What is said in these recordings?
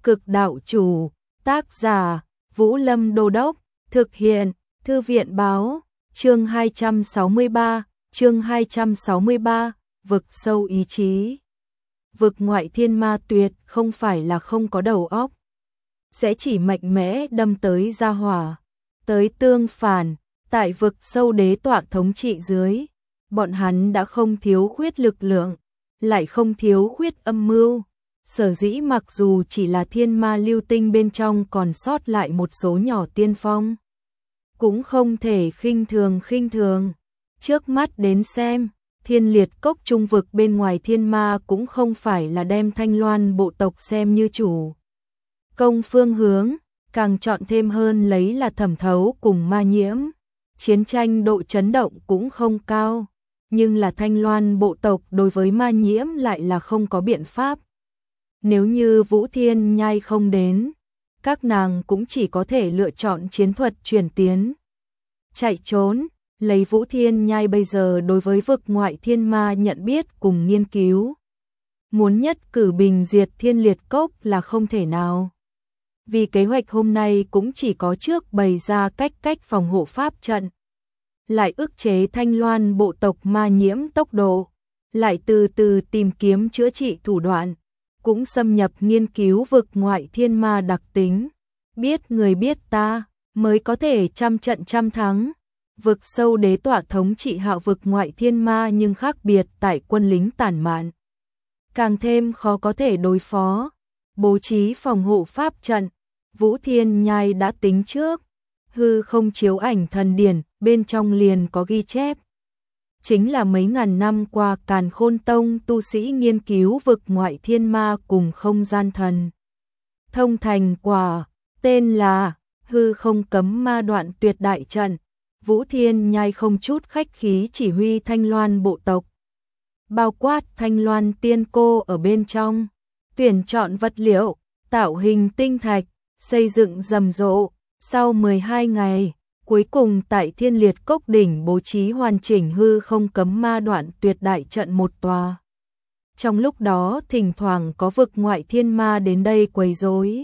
Cực đạo chủ, tác giả, Vũ Lâm Đô Đốc, thực hiện, Thư viện báo, chương 263, vực sâu ý chí. Vực ngoại thiên ma tuyệt không phải là không có đầu óc, sẽ chỉ mạnh mẽ đâm tới ra hỏa, tới tương phản, tại vực sâu đế tọa thống trị dưới, bọn hắn đã không thiếu khuyết lực lượng, lại không thiếu khuyết âm mưu. Sở dĩ mặc dù chỉ là thiên ma lưu tinh bên trong còn sót lại một số nhỏ tiên phong, cũng không thể khinh thường. Trước mắt đến xem, Thiên Liệt Cốc trung vực bên ngoài thiên ma cũng không phải là đem Thanh Loan bộ tộc xem như chủ công phương hướng, càng chọn thêm hơn lấy là thẩm thấu cùng ma nhiễm. Chiến tranh độ chấn động cũng không cao, nhưng là Thanh Loan bộ tộc đối với ma nhiễm lại là không có biện pháp. Nếu như Vũ Thiên Nhai không đến, các nàng cũng chỉ có thể lựa chọn chiến thuật chuyển tiến, chạy trốn. Lấy Vũ Thiên Nhai bây giờ đối với vực ngoại thiên ma nhận biết cùng nghiên cứu, muốn nhất cử bình diệt Thiên Liệt Cốc là không thể nào. Vì kế hoạch hôm nay cũng chỉ có trước bày ra cách phòng hộ pháp trận, lại ức chế Thanh Loan bộ tộc ma nhiễm tốc độ, lại từ từ tìm kiếm chữa trị thủ đoạn, cũng xâm nhập nghiên cứu vực ngoại thiên ma đặc tính, biết người biết ta, mới có thể trăm trận trăm thắng. Vực sâu đế tọa thống trị hạo vực ngoại thiên ma nhưng khác biệt tại quân lính tản mạn, càng thêm khó có thể đối phó. Bố trí phòng hộ pháp trận, Vũ Thiên Nhai đã tính trước, hư không chiếu ảnh thần điển, bên trong liền có ghi chép. Chính là mấy ngàn năm qua Càn Khôn Tông tu sĩ nghiên cứu vực ngoại thiên ma cùng không gian thần thông thành quả, tên là hư không cấm ma đoạn tuyệt đại trận. Vũ Thiên Nhai không chút khách khí chỉ huy Thanh Loan bộ tộc, bao quát Thanh Loan tiên cô ở bên trong, tuyển chọn vật liệu, tạo hình tinh thạch, xây dựng rầm rộ. Sau 12 ngày, cuối cùng tại Thiên Liệt Cốc đỉnh bố trí hoàn chỉnh hư không cấm ma đoạn tuyệt đại trận một tòa. Trong lúc đó thỉnh thoảng có vực ngoại thiên ma đến đây quấy rối,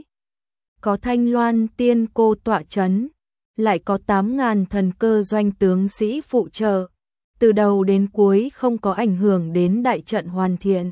có Thanh Loan tiên cô tọa chấn, lại có 8.000 thần cơ doanh tướng sĩ phụ trợ, từ đầu đến cuối không có ảnh hưởng đến đại trận hoàn thiện.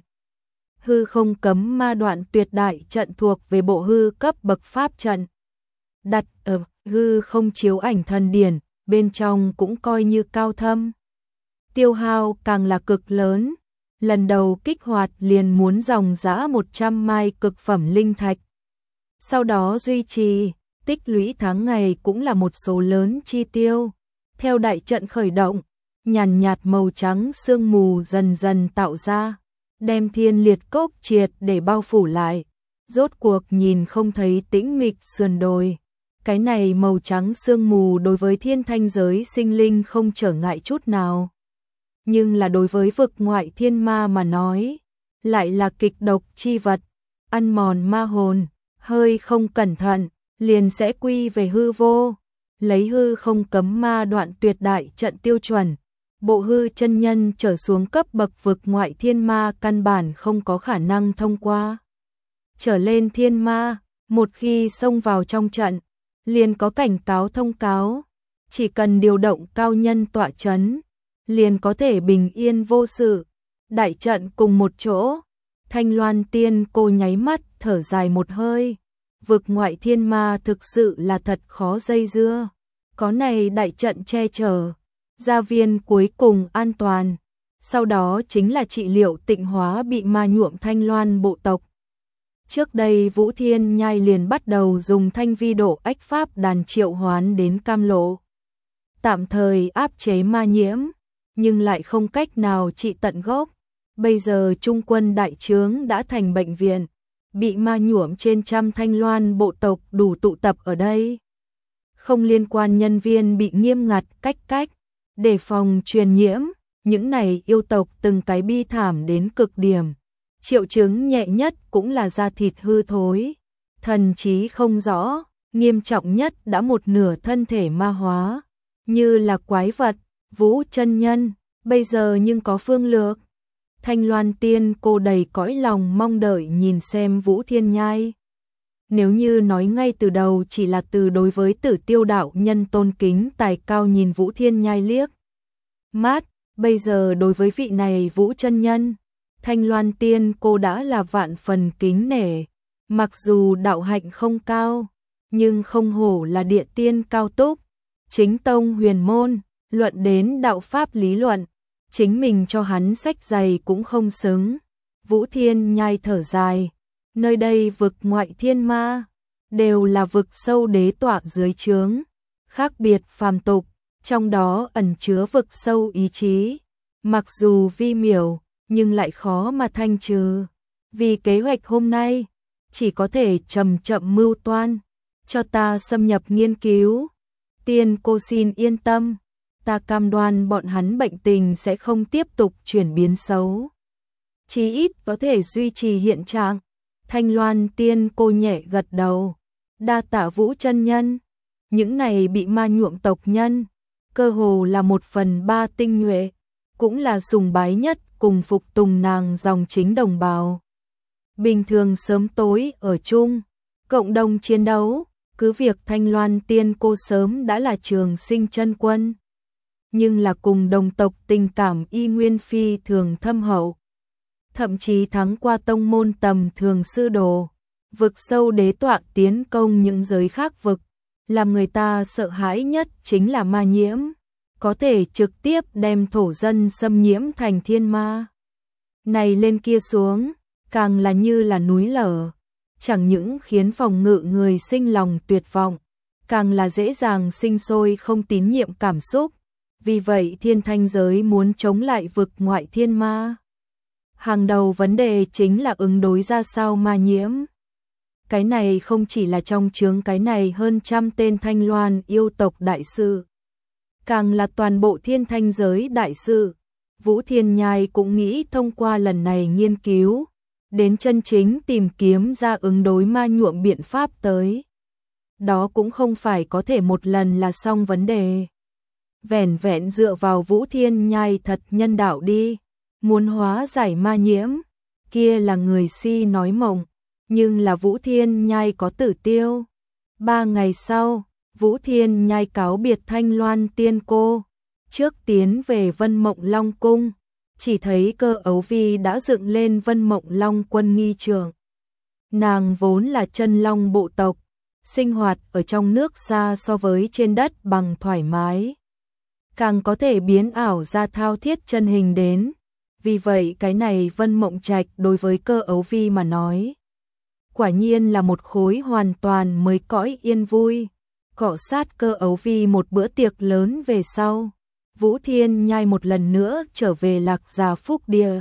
Hư không cấm ma đoạn tuyệt đại trận thuộc về bộ hư cấp bậc pháp trận, đặt ở hư không chiếu ảnh thần điển, bên trong cũng coi như cao thâm. Tiêu hao càng là cực lớn, lần đầu kích hoạt liền muốn dòng dã 100 mai cực phẩm linh thạch. Sau đó duy trì, tích lũy tháng ngày cũng là một số lớn chi tiêu. Theo đại trận khởi động, nhàn nhạt màu trắng sương mù dần dần tạo ra, đem Thiên Liệt Cốc triệt để bao phủ lại. Rốt cuộc nhìn không thấy tĩnh mịch sườn đồi. Cái này màu trắng sương mù đối với thiên thanh giới sinh linh không trở ngại chút nào. Nhưng là đối với vực ngoại thiên ma mà nói, lại là kịch độc chi vật, ăn mòn ma hồn, hơi không cẩn thận, liền sẽ quy về hư vô. Lấy hư không cấm ma đoạn tuyệt đại trận tiêu chuẩn, bộ hư chân nhân trở xuống cấp bậc vực ngoại thiên ma căn bản không có khả năng thông qua. Trở lên thiên ma, một khi xông vào trong trận, liền có cảnh cáo thông cáo, chỉ cần điều động cao nhân tọa chấn, liền có thể bình yên vô sự. Đại trận cùng một chỗ, Thanh Loan tiên cô nháy mắt thở dài một hơi. Vực ngoại thiên ma thực sự là thật khó dây dưa, có này đại trận che chở, gia viên cuối cùng an toàn. Sau đó chính là trị liệu tịnh hóa bị ma nhuộm Thanh Loan bộ tộc. Trước đây Vũ Thiên Nhai liền bắt đầu dùng thanh vi độ ách pháp đàn triệu hoán đến cam lộ, tạm thời áp chế ma nhiễm, nhưng lại không cách nào trị tận gốc. Bây giờ trung quân đại trướng đã thành bệnh viện, bị ma nhuộm trên trăm Thanh Loan bộ tộc đủ tụ tập ở đây. Không liên quan nhân viên bị nghiêm ngặt cách đề phòng truyền nhiễm, những này yêu tộc từng cái bi thảm đến cực điểm. Triệu chứng nhẹ nhất cũng là da thịt hư thối, thần trí không rõ, nghiêm trọng nhất đã một nửa thân thể ma hóa, như là quái vật. Vũ chân nhân, bây giờ nhưng có phương lược. Thanh Loan tiên cô đầy cõi lòng mong đợi nhìn xem Vũ Thiên Nhai. Nếu như nói ngay từ đầu chỉ là từ đối với Tử Tiêu đạo nhân tôn kính tài cao nhìn Vũ Thiên Nhai liếc mắt, bây giờ đối với vị này Vũ chân nhân, Thanh Loan Tiên cô đã là vạn phần kính nể, mặc dù đạo hạnh không cao, nhưng không hổ là địa tiên cao túc, chính tông huyền môn, luận đến đạo pháp lý luận, chính mình cho hắn sách giày cũng không xứng. Vũ Thiên Nhai thở dài, nơi đây vực ngoại thiên ma, đều là vực sâu đế tọa dưới trướng, khác biệt phàm tục, trong đó ẩn chứa vực sâu ý chí, mặc dù vi miểu, nhưng lại khó mà thanh trừ. Vì kế hoạch hôm nay, chỉ có thể chậm chậm mưu toan, cho ta xâm nhập nghiên cứu. Tiên cô xin yên tâm, ta cam đoan bọn hắn bệnh tình sẽ không tiếp tục chuyển biến xấu. Chí ít có thể duy trì hiện trạng. Thanh Loan Tiên cô nhẹ gật đầu, đa tạ Vũ chân nhân. Những này bị ma nhuộm tộc nhân, cơ hồ là 1/3 tinh nhuệ, cũng là sùng bái nhất cùng phục tùng nàng dòng chính đồng bào. Bình thường sớm tối ở chung, cộng đồng chiến đấu, cứ việc Thanh Loan Tiên cô sớm đã là trường sinh chân quân, nhưng là cùng đồng tộc tình cảm y nguyên phi thường thâm hậu. Thậm chí thắng qua tông môn tầm thường sư đồ, vực sâu đế tọa tiến công những giới khác vực, làm người ta sợ hãi nhất chính là ma nhiễm, có thể trực tiếp đem thổ dân xâm nhiễm thành thiên ma. Này lên kia xuống, càng là như là núi lở, chẳng những khiến phòng ngự người sinh lòng tuyệt vọng, càng là dễ dàng sinh sôi không tín nhiệm cảm xúc. Vì vậy thiên thanh giới muốn chống lại vực ngoại thiên ma, hàng đầu vấn đề chính là ứng đối ra sao ma nhiễm. Cái này không chỉ là trong chướng cái này hơn 100 tên Thanh Loan yêu tộc đại sư, càng là toàn bộ thiên thanh giới đại sư. Vũ Thiên Nhai cũng nghĩ thông qua lần này nghiên cứu, đến chân chính tìm kiếm ra ứng đối ma nhuộm biện pháp tới. Đó cũng không phải có thể một lần là xong vấn đề. Vẻn vẹn dựa vào Vũ Thiên Nhai thật nhân đạo đi, muốn hóa giải ma nhiễm, kia là người si nói mộng, nhưng là Vũ Thiên Nhai có Tử Tiêu. 3 ngày sau, Vũ Thiên Nhai cáo biệt Thanh Loan Tiên cô, trước tiến về Vân Mộng Long cung, chỉ thấy Cơ Ấu Vi đã dựng lên Vân Mộng Long quân nghi trường. Nàng vốn là chân long bộ tộc, sinh hoạt ở trong nước xa so với trên đất bằng thoải mái, càng có thể biến ảo ra thao thiết chân hình đến. Vì vậy cái này Vân Mộng Trạch đối với Cơ Ấu Vi mà nói, quả nhiên là một khối hoàn toàn mới cõi yên vui. Cọ sát Cơ Ấu Vi một bữa tiệc lớn về sau, Vũ Thiên Nhai một lần nữa trở về Lạc Gia Phúc Địa.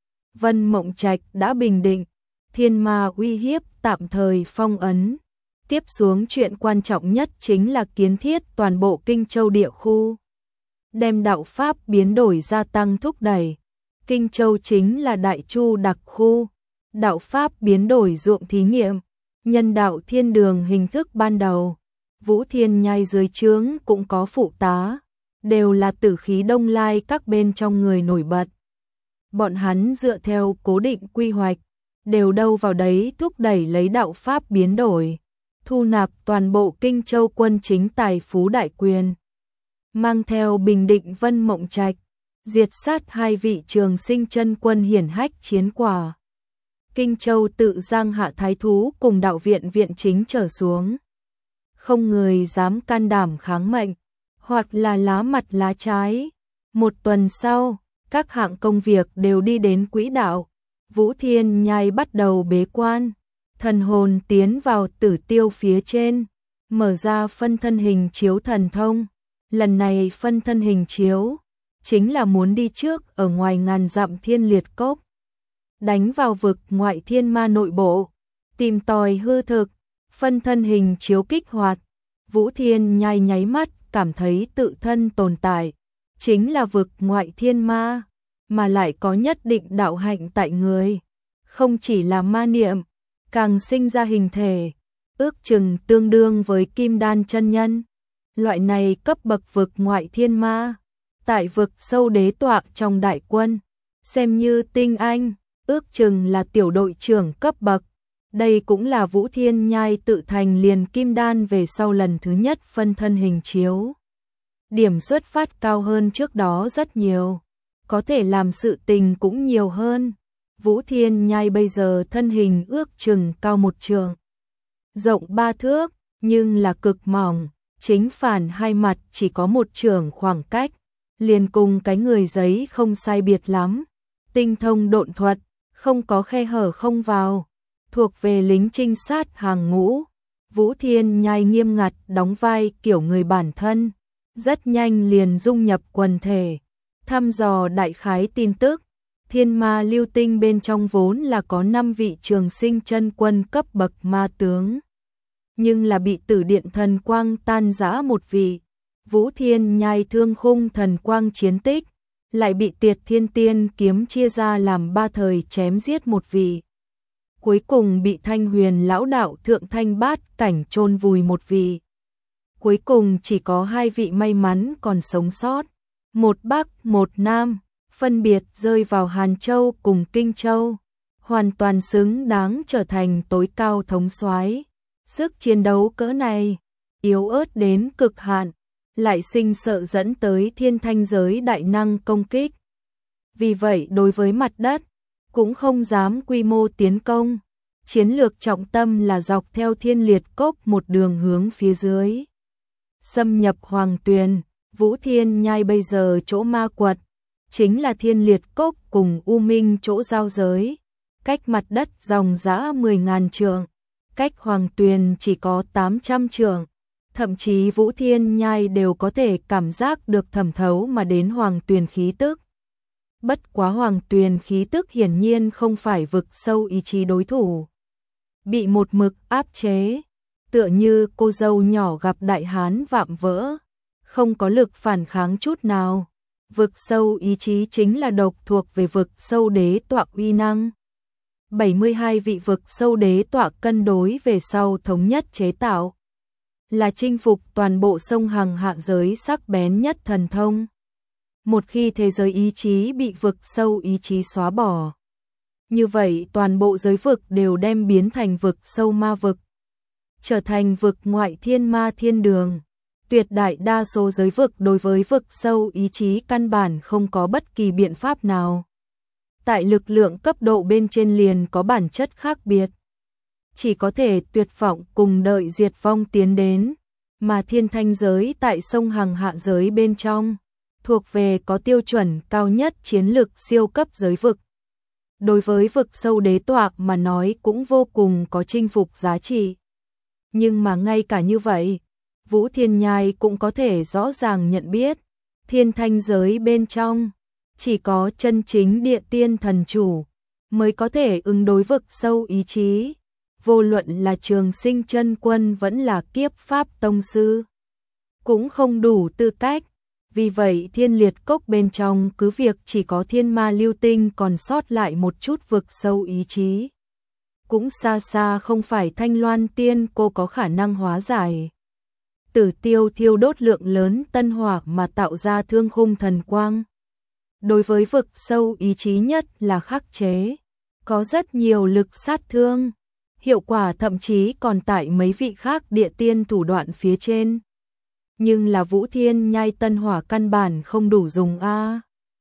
Vân Mộng Trạch đã bình định, thiên ma uy hiếp tạm thời phong ấn. Tiếp xuống chuyện quan trọng nhất chính là kiến thiết toàn bộ Kinh Châu địa khu, đem đạo pháp biến đổi gia tăng thúc đẩy. Kinh Châu chính là Đại Chu đặc khu, đạo pháp biến đổi ruộng thí nghiệm, nhân đạo thiên đường hình thức ban đầu. Vũ Thiên Nhai dưới trướng cũng có phụ tá, đều là tử khí Đông Lai các bên trong người nổi bật. Bọn hắn dựa theo cố định quy hoạch, đều đâu vào đấy thúc đẩy lấy đạo pháp biến đổi, thu nạp toàn bộ Kinh Châu quân chính tài phú đại quyền, mang theo bình định Vân Mộng Trạch, diệt sát 2 vị trường sinh chân quân hiển hách chiến quả. Kinh Châu tự giang hạ thái thú cùng đạo viện viện chính trở xuống, không người dám can đảm kháng mệnh, hoặc là lá mặt lá trái. 1 tuần sau, các hạng công việc đều đi đến quỹ đạo. Vũ Thiên Nhai bắt đầu bế quan, thần hồn tiến vào Tử Tiêu phía trên, mở ra phân thân hình chiếu thần thông. Lần này phân thân hình chiếu chính là muốn đi trước ở ngoài ngàn dặm thiên liệt cốc, đánh vào vực ngoại thiên ma nội bộ, tìm tòi hư thực. Phân thân hình chiếu kích hoạt, Vũ Thiên Nhai nháy mắt cảm thấy tự thân tồn tại chính là vực ngoại thiên ma, mà lại có nhất định đạo hạnh tại người, không chỉ là ma niệm, càng sinh ra hình thể, ước chừng tương đương với Kim Đan chân nhân. Loại này cấp bậc vực ngoại thiên ma, tại vực sâu đế tọa trong đại quân, xem như tinh anh, ước chừng là tiểu đội trưởng cấp bậc. Đây cũng là Vũ Thiên Nhai tự thành liền kim đan về sau lần thứ nhất phân thân hình chiếu. Điểm xuất phát cao hơn trước đó rất nhiều, có thể làm sự tình cũng nhiều hơn. Vũ Thiên Nhai bây giờ thân hình ước chừng cao 1 trượng, rộng 3 thước, nhưng là cực mỏng, chính phản hai mặt chỉ có 1 trượng khoảng cách, liền cùng cái người giấy không sai biệt lắm. Tinh thông độn thuật, không có khe hở không vào, thuộc về lính trinh sát hàng ngũ. Vũ Thiên Nhai nghiêm ngặt đóng vai kiểu người bản thân, rất nhanh liền dung nhập quần thể, thăm dò đại khái tin tức. Thiên Ma Lưu Tinh bên trong vốn là có 5 vị trường sinh chân quân cấp bậc ma tướng, nhưng là bị Tử Điện thần quang tan rã một vị. Vũ Thiên Nhai Thương Khung thần quang chiến tích, lại bị Tiệt Thiên Tiên kiếm chia ra làm 3 thời chém giết một vị. Cuối cùng bị Thanh Huyền lão đạo thượng thanh bát cảnh chôn vùi một vị. Cuối cùng chỉ có 2 vị may mắn còn sống sót, một Bắc, một Nam, phân biệt rơi vào Hàn Châu cùng Kinh Châu, hoàn toàn xứng đáng trở thành tối cao thống soái. Sức chiến đấu cỡ này, yếu ớt đến cực hạn, lại sinh sợ dẫn tới thiên thanh giới đại năng công kích. Vì vậy đối với mặt đất, cũng không dám quy mô tiến công. Chiến lược trọng tâm là dọc theo Thiên Liệt Cốc một đường hướng phía dưới, xâm nhập Hoàng Tuyền. Vũ Thiên Nhai bây giờ chỗ ma quật, chính là Thiên Liệt Cốc cùng U Minh chỗ giao giới, cách mặt đất dòng dã 10.000 trượng, cách Hoàng Tuyền chỉ có 800 trượng. Thậm chí Vũ Thiên Nhai đều có thể cảm giác được thẩm thấu mà đến Hoàng Tuyền khí tức. Bất quá Hoàng Tuyền khí tức hiển nhiên không phải vực sâu ý chí đối thủ, bị một mực áp chế, tựa như cô dâu nhỏ gặp đại hán vạm vỡ, không có lực phản kháng chút nào. Vực sâu ý chí chính là độc thuộc về vực sâu đế tọa uy năng. 72 vị vực sâu đế tọa cân đối về sau thống nhất chế tạo, là chinh phục toàn bộ sông Hằng hạ giới sắc bén nhất thần thông. Một khi thế giới ý chí bị vực sâu ý chí xóa bỏ, như vậy toàn bộ giới vực đều đem biến thành vực sâu ma vực, trở thành vực ngoại thiên ma thiên đường. Tuyệt đại đa số giới vực đối với vực sâu ý chí căn bản không có bất kỳ biện pháp nào. Tại lực lượng cấp độ bên trên liền có bản chất khác biệt, chỉ có thể tuyệt vọng cùng đợi diệt vong tiến đến. Mà thiên thanh giới tại sông Hằng hạ giới bên trong, thuộc về có tiêu chuẩn cao nhất chiến lực siêu cấp giới vực. Đối với vực sâu đế tọa mà nói cũng vô cùng có chinh phục giá trị. Nhưng mà ngay cả như vậy, Vũ Thiên Nhai cũng có thể rõ ràng nhận biết, thiên thanh giới bên trong, chỉ có chân chính địa tiên thần chủ mới có thể ứng đối vực sâu ý chí. Vô luận là trường sinh chân quân vẫn là kiếp pháp tông sư, cũng không đủ tư cách. Vì vậy Thiên Liệt Cốc bên trong cứ việc chỉ có Thiên Ma Lưu Tinh còn sót lại một chút vực sâu ý chí, cũng xa xa không phải Thanh Loan Tiên cô có khả năng hóa giải. Tử Tiêu thiêu đốt lượng lớn tân hỏa mà tạo ra Thương Khung thần quang. Đối với vực sâu ý chí nhất là khắc chế, có rất nhiều lực sát thương, hiệu quả thậm chí còn tại mấy vị khác địa tiên thủ đoạn phía trên. Nhưng là Vũ Thiên Nhai tân hỏa căn bản không đủ dùng a.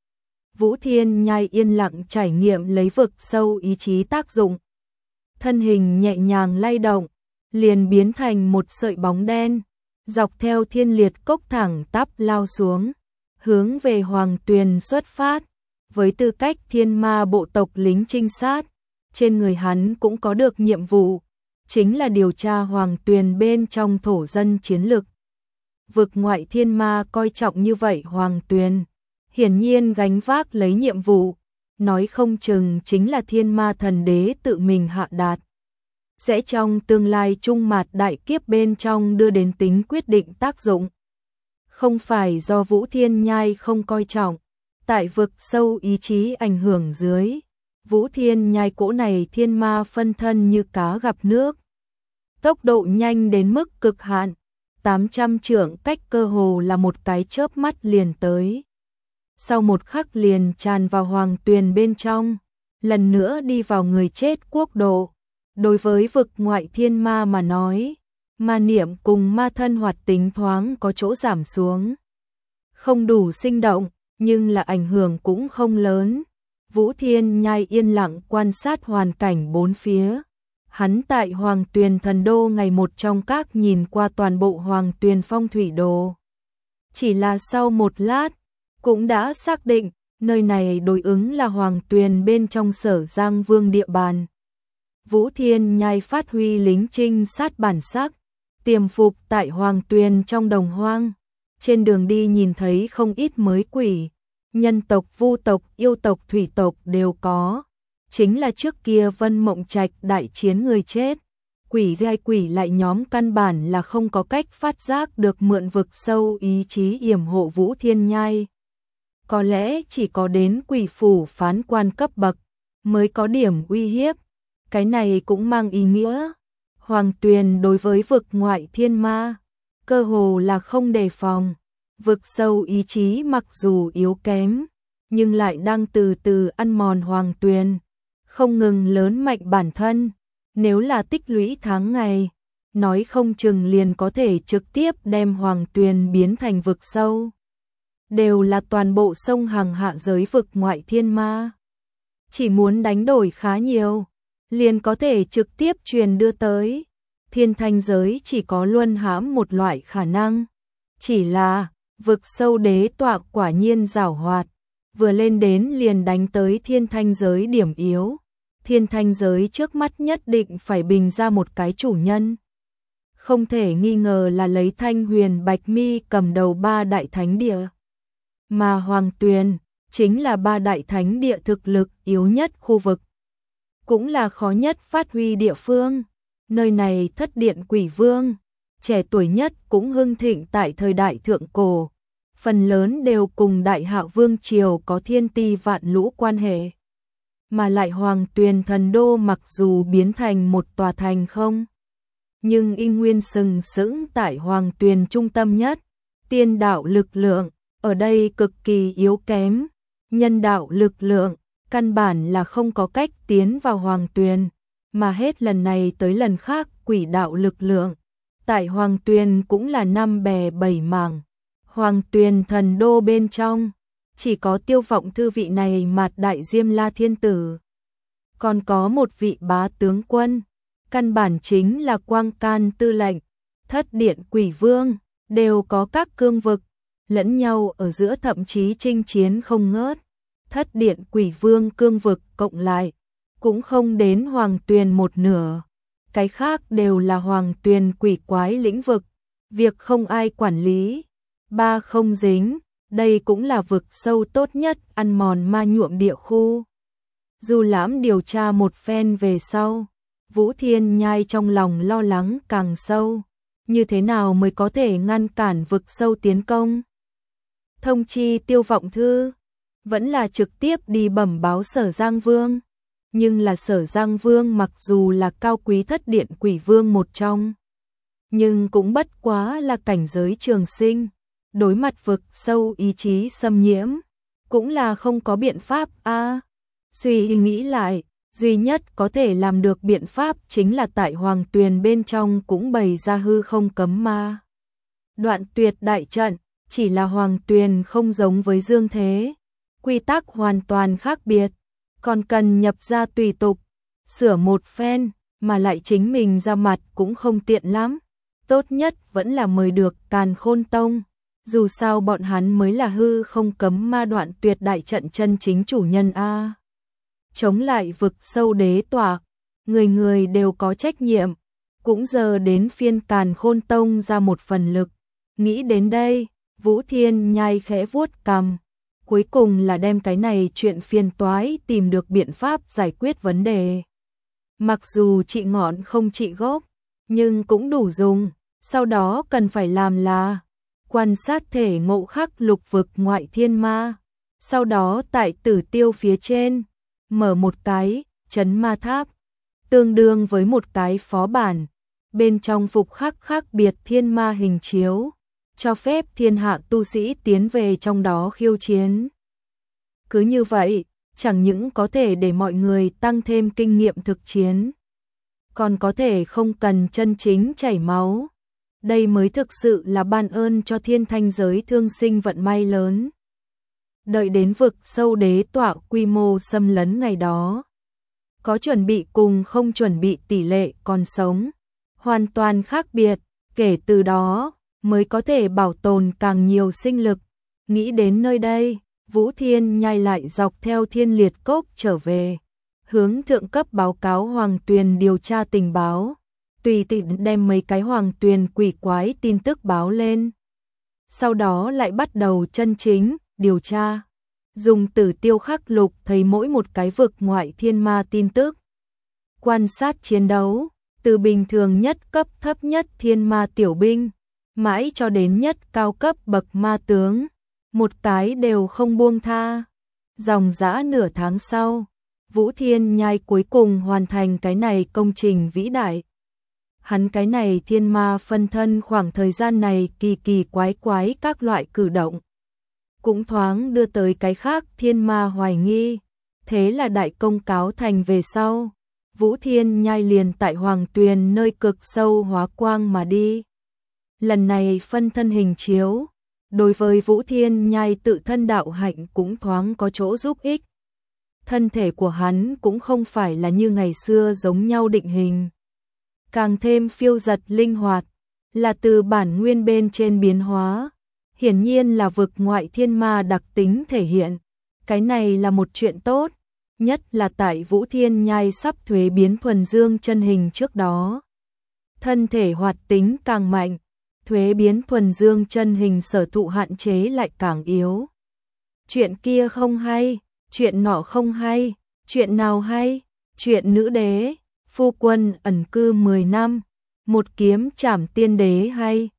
Vũ Thiên Nhai yên lặng trải nghiệm lấy vực sâu ý chí tác dụng. Thân hình nhẹ nhàng lay động, liền biến thành một sợi bóng đen, dọc theo Thiên Liệt Cốc thẳng tắp lao xuống, hướng về Hoàng Tuyền xuất phát. Với tư cách thiên ma bộ tộc lính trinh sát, trên người hắn cũng có được nhiệm vụ, chính là điều tra Hoàng Tuyền bên trong thổ dân chiến lực. Vực ngoại thiên ma coi trọng như vậy Hoàng Tuyền, hiển nhiên gánh vác lấy nhiệm vụ, nói không chừng chính là thiên ma thần đế tự mình hạ đạt, sẽ trong tương lai trung mạt đại kiếp bên trong đưa đến tính quyết định tác dụng. Không phải do Vũ Thiên Nhai không coi trọng, tại vực sâu ý chí ảnh hưởng dưới, Vũ Thiên Nhai cỗ này thiên ma phân thân như cá gặp nước, tốc độ nhanh đến mức cực hạn, 800 trượng cách cơ hồ là một cái chớp mắt liền tới. Sau một khắc liền tràn vào Hoàng Tuyền bên trong, lần nữa đi vào người chết quốc độ. Đối với vực ngoại thiên ma mà nói, ma niệm cùng ma thân hoạt tính thoáng có chỗ giảm xuống. Không đủ sinh động, nhưng là ảnh hưởng cũng không lớn. Vũ Thiên Nhai yên lặng quan sát hoàn cảnh bốn phía. Hắn tại Hoàng Tuyền Thần Đô ngày một trong các nhìn qua toàn bộ Hoàng Tuyền phong thủy đồ. Chỉ là sau một lát, cũng đã xác định, nơi này đối ứng là Hoàng Tuyền bên trong Sở Giang Vương địa bàn. Vũ Thiên Nhai phát huy lính trinh sát bản sắc, tiềm phục tại Hoàng Tuyền trong đồng hoang. Trên đường đi nhìn thấy không ít mới quỷ, nhân tộc, vu tộc, yêu tộc, thủy tộc đều có. Chính là trước kia Vân Mộng Trạch đại chiến người chết. Quỷ giai quỷ lại nhóm căn bản là không có cách phát giác được mượn vực sâu ý chí yểm hộ Vũ Thiên Nhai. Có lẽ chỉ có đến quỷ phủ phán quan cấp bậc mới có điểm uy hiếp. Cái này cũng mang ý nghĩa Hoàng Tuyền đối với vực ngoại thiên ma cơ hồ là không đề phòng. Vực sâu ý chí mặc dù yếu kém, nhưng lại đang từ từ ăn mòn Hoàng Tuyền, không ngừng lớn mạnh bản thân. Nếu là tích lũy tháng ngày, nói không chừng liền có thể trực tiếp đem Hoàng Tuyền biến thành vực sâu. Đều là toàn bộ sông hàng hạ giới vực ngoại thiên ma. Chỉ muốn đánh đổi khá nhiều, liền có thể trực tiếp truyền đưa tới. Thiên thanh giới chỉ có luân hãm một loại khả năng. Chỉ là, vực sâu đế tọa quả nhiên giảo hoạt. Vừa lên đến liền đánh tới thiên thanh giới điểm yếu. Thiên thanh giới trước mắt nhất định phải bình ra một cái chủ nhân. Không thể nghi ngờ là lấy Thanh Huyền Bạch Mi cầm đầu ba đại thánh địa. Mà Hoàng Tuyền chính là ba đại thánh địa thực lực yếu nhất khu vực. Cũng là khó nhất phát huy địa phương. Nơi này thất điện quỷ vương, trẻ tuổi nhất cũng hưng thịnh tại thời đại thượng cổ. Phần lớn đều cùng Đại Hạ Vương Triều có thiên ti vạn lũ quan hệ. Mà lại Hoàng Tuyền Thần Đô mặc dù biến thành một tòa thành không, nhưng y nguyên sừng sững tại Hoàng Tuyền trung tâm nhất. Tiên đạo lực lượng ở đây cực kỳ yếu kém, nhân đạo lực lượng căn bản là không có cách tiến vào Hoàng Tuyền, mà hết lần này tới lần khác quỷ đạo lực lượng tại Hoàng Tuyền cũng là năm bè bảy mảng. Hoàng Tuyền Thần Đô bên trong chỉ có Tiêu Vọng Thư vị này Mạt Đại Diêm La Thiên Tử, còn có một vị bá tướng quân, căn bản chính là Quang Can Tư lệnh, Thất Điện Quỷ Vương, đều có các cương vực, lẫn nhau ở giữa thậm chí chinh chiến không ngớt. Thất Điện Quỷ Vương cương vực cộng lại cũng không đến Hoàng Tuyền một nửa, cái khác đều là Hoàng Tuyền quỷ quái lĩnh vực, việc không ai quản lý, ba không dính. Đây cũng là vực sâu tốt nhất ăn mòn ma nhuộm địa khu. Du Lãm điều tra một phen về sau, Vũ Thiên Nhai trong lòng lo lắng càng sâu. Như thế nào mới có thể ngăn cản vực sâu tiến công? Thông chi Tiêu Vọng Thư, vẫn là trực tiếp đi bẩm báo Sở Giang Vương. Nhưng là Sở Giang Vương mặc dù là cao quý thất điện quỷ vương một trong, nhưng cũng bất quá là cảnh giới trường sinh. Đối mặt vực sâu ý chí xâm nhiễm, cũng là không có biện pháp a. Suy nghĩ lại, duy nhất có thể làm được biện pháp chính là tại Hoàng Tuyền bên trong cũng bày ra hư không cấm ma. Đoạn tuyệt đại trận, chỉ là Hoàng Tuyền không giống với dương thế. Quy tắc hoàn toàn khác biệt, còn cần nhập ra tùy tục, sửa một phen, mà lại chính mình ra mặt cũng không tiện lắm. Tốt nhất vẫn là mời được Càn Khôn Tông. Dù sao bọn hắn mới là hư không cấm ma đoạn tuyệt đại trận chân chính chủ nhân a. Chống lại vực sâu đế tọa, người người đều có trách nhiệm, cũng giờ đến phiên Càn Khôn Tông ra một phần lực. Nghĩ đến đây, Vũ Thiên Nhai khẽ vuốt cằm, cuối cùng là đem cái này chuyện phiền toái tìm được biện pháp giải quyết vấn đề. Mặc dù trị ngọn không trị gốc, nhưng cũng đủ dùng, sau đó cần phải làm là quan sát thể ngộ khắc lục vực ngoại thiên ma, sau đó tại Tử Tiêu phía trên mở một cái trấn ma tháp, tương đương với một cái phó bản, bên trong phục khắc khác biệt thiên ma hình chiếu, cho phép thiên hạ tu sĩ tiến về trong đó khiêu chiến. Cứ như vậy, chẳng những có thể để mọi người tăng thêm kinh nghiệm thực chiến, còn có thể không cần chân chính chảy máu. Đây mới thực sự là ban ơn cho thiên thanh giới thương sinh vận may lớn. Đợi đến vực sâu đế tọa quy mô xâm lấn ngày đó, có chuẩn bị cùng không chuẩn bị tỷ lệ còn sống hoàn toàn khác biệt, kể từ đó mới có thể bảo tồn càng nhiều sinh lực. Nghĩ đến nơi đây, Vũ Thiên Nhai lại dọc theo Thiên Liệt Cốc trở về, hướng thượng cấp báo cáo Hoàng Tuyền điều tra tình báo, tùy tiện đem mấy cái Hoàng Tuyền quỷ quái tin tức báo lên. Sau đó lại bắt đầu chân chính điều tra, dùng Tử Tiêu Khắc Lục thấy mỗi một cái vực ngoại thiên ma tin tức, quan sát chiến đấu, từ bình thường nhất cấp thấp nhất thiên ma tiểu binh, mãi cho đến nhất cao cấp bậc ma tướng, một cái đều không buông tha. Dòng dã nửa tháng sau, Vũ Thiên Nhai cuối cùng hoàn thành cái này công trình vĩ đại. Hắn cái này thiên ma phân thân khoảng thời gian này kỳ kỳ quái quái các loại cử động, cũng thoáng đưa tới cái khác thiên ma hoài nghi. Thế là đại công cáo thành về sau, Vũ Thiên Nhai liền tại Hoàng Tuyền nơi cực sâu hóa quang mà đi. Lần này phân thân hình chiếu, đối với Vũ Thiên Nhai tự thân đạo hạnh cũng thoáng có chỗ giúp ích. Thân thể của hắn cũng không phải là như ngày xưa giống nhau định hình, càng thêm phiêu dật linh hoạt, là từ bản nguyên bên trên biến hóa, hiển nhiên là vực ngoại thiên ma đặc tính thể hiện. Cái này là một chuyện tốt, nhất là tại Vũ Thiên Nhai sắp thuế biến thuần dương chân hình trước đó. Thân thể hoạt tính càng mạnh, thuế biến thuần dương chân hình sở thụ hạn chế lại càng yếu. Chuyện kia không hay, chuyện nọ không hay, chuyện nào hay? Chuyện nữ đế, phu quân ẩn cư 10 năm, một kiếm trảm tiên đế hay?